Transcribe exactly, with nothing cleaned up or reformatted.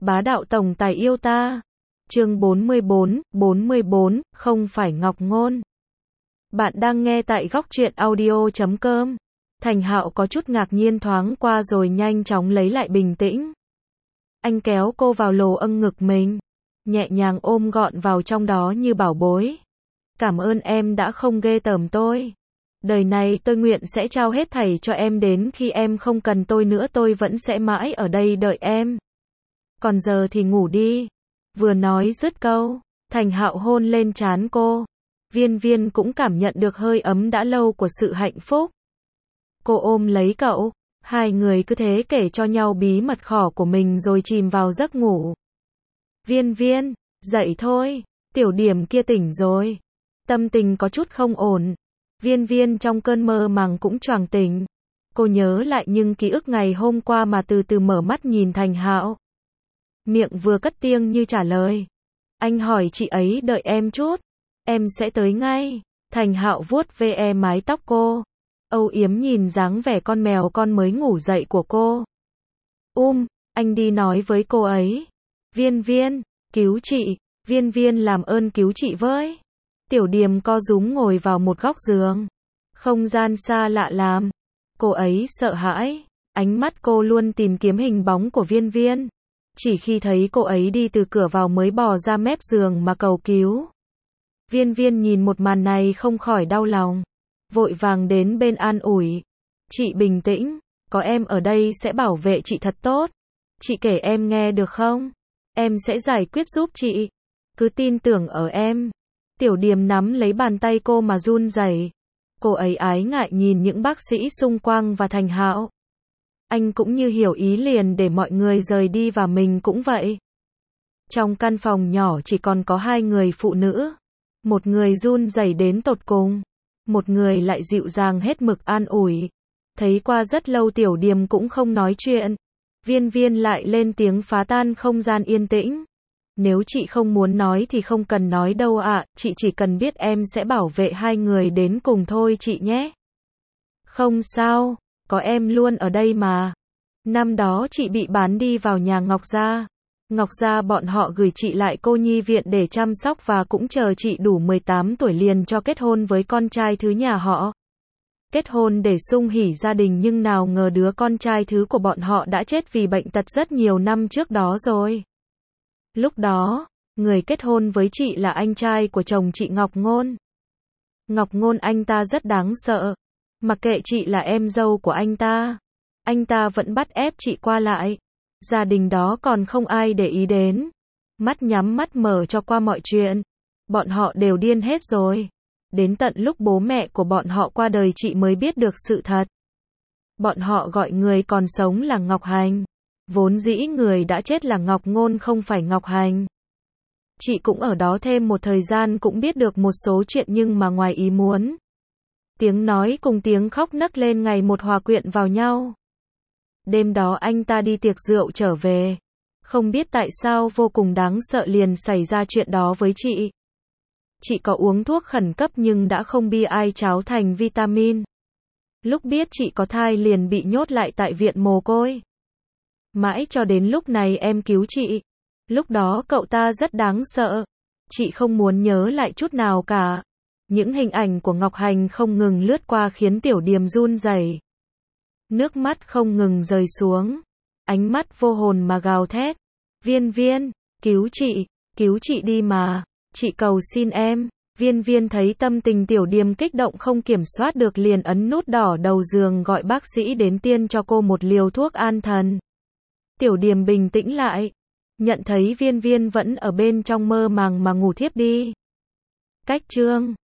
Bá đạo tổng tài yêu ta. Chương bốn mươi bốn, bốn mươi bốn, không phải Ngọc Ngôn. Bạn đang nghe tại góc truyện audio chấm com. Thành Hạo có chút ngạc nhiên thoáng qua rồi nhanh chóng lấy lại bình tĩnh. Anh kéo cô vào lồ âng ngực mình, nhẹ nhàng ôm gọn vào trong đó như bảo bối. Cảm ơn em đã không ghê tởm tôi. Đời này tôi nguyện sẽ trao hết thảy cho em, đến khi em không cần tôi nữa tôi vẫn sẽ mãi ở đây đợi em. Còn giờ thì ngủ đi. Vừa nói dứt câu, Thành Hạo hôn lên trán cô. Viên Viên cũng cảm nhận được hơi ấm đã lâu của sự hạnh phúc. Cô ôm lấy cậu, hai người cứ thế kể cho nhau bí mật khỏ của mình rồi chìm vào giấc ngủ. Viên Viên, dậy thôi, tiểu điểm kia tỉnh rồi. Tâm tình có chút không ổn. Viên Viên trong cơn mơ màng cũng choàng tỉnh. Cô nhớ lại những ký ức ngày hôm qua mà từ từ mở mắt nhìn Thành Hạo. Miệng vừa cất tiếng như trả lời. Anh hỏi chị ấy đợi em chút. Em sẽ tới ngay. Thành Hạo vuốt ve mái tóc cô. Âu yếm nhìn dáng vẻ con mèo con mới ngủ dậy của cô. Um, anh đi nói với cô ấy. Viên Viên, cứu chị. Viên Viên làm ơn cứu chị với. Tiểu Điềm co rúm ngồi vào một góc giường. Không gian xa lạ lắm. Cô ấy sợ hãi. Ánh mắt cô luôn tìm kiếm hình bóng của Viên Viên. Chỉ khi thấy cô ấy đi từ cửa vào mới bò ra mép giường mà cầu cứu. Viên Viên nhìn một màn này không khỏi đau lòng. Vội vàng đến bên an ủi. Chị bình tĩnh, có em ở đây sẽ bảo vệ chị thật tốt. Chị kể em nghe được không? Em sẽ giải quyết giúp chị. Cứ tin tưởng ở em. Tiểu Điềm nắm lấy bàn tay cô mà run rẩy. Cô ấy ái ngại nhìn những bác sĩ xung quanh và Thành Hạo. Anh cũng như hiểu ý liền để mọi người rời đi và mình cũng vậy. Trong căn phòng nhỏ chỉ còn có hai người phụ nữ. Một người run rẩy đến tột cùng. Một người lại dịu dàng hết mực an ủi. Thấy qua rất lâu Tiểu Điềm cũng không nói chuyện. Viên Viên lại lên tiếng phá tan không gian yên tĩnh. Nếu chị không muốn nói thì không cần nói đâu ạ, chị chỉ cần biết em sẽ bảo vệ hai người đến cùng thôi chị nhé. Không sao, có em luôn ở đây mà. Năm đó chị bị bán đi vào nhà Ngọc Gia. Ngọc Gia bọn họ gửi chị lại cô nhi viện để chăm sóc và cũng chờ chị đủ mười tám tuổi liền cho kết hôn với con trai thứ nhà họ. Kết hôn để sum hỉ gia đình nhưng nào ngờ đứa con trai thứ của bọn họ đã chết vì bệnh tật rất nhiều năm trước đó rồi. Lúc đó, người kết hôn với chị là anh trai của chồng chị Ngọc Ngôn. Ngọc Ngôn anh ta rất đáng sợ. Mặc kệ chị là em dâu của anh ta, anh ta vẫn bắt ép chị qua lại. Gia đình đó còn không ai để ý đến. Mắt nhắm mắt mở cho qua mọi chuyện. Bọn họ đều điên hết rồi. Đến tận lúc bố mẹ của bọn họ qua đời chị mới biết được sự thật. Bọn họ gọi người còn sống là Ngọc Hành. Vốn dĩ người đã chết là Ngọc Ngôn không phải Ngọc Hành. Chị cũng ở đó thêm một thời gian cũng biết được một số chuyện nhưng mà ngoài ý muốn. Tiếng nói cùng tiếng khóc nấc lên ngày một hòa quyện vào nhau. Đêm đó anh ta đi tiệc rượu trở về. Không biết tại sao vô cùng đáng sợ liền xảy ra chuyện đó với chị. Chị có uống thuốc khẩn cấp nhưng đã không bi ai cháo thành vitamin. Lúc biết chị có thai liền bị nhốt lại tại viện mồ côi. Mãi cho đến lúc này em cứu chị. Lúc đó cậu ta rất đáng sợ. Chị không muốn nhớ lại chút nào cả. Những hình ảnh của Ngọc Hành không ngừng lướt qua khiến Tiểu Điềm run rẩy. Nước mắt không ngừng rơi xuống. Ánh mắt vô hồn mà gào thét. Viên Viên, cứu chị, cứu chị đi mà. Chị cầu xin em. Viên Viên thấy tâm tình Tiểu Điềm kích động không kiểm soát được liền ấn nút đỏ đầu giường gọi bác sĩ đến tiêm cho cô một liều thuốc an thần. Tiểu Điềm bình tĩnh lại. Nhận thấy Viên Viên vẫn ở bên trong mơ màng mà ngủ thiếp đi. Cách chương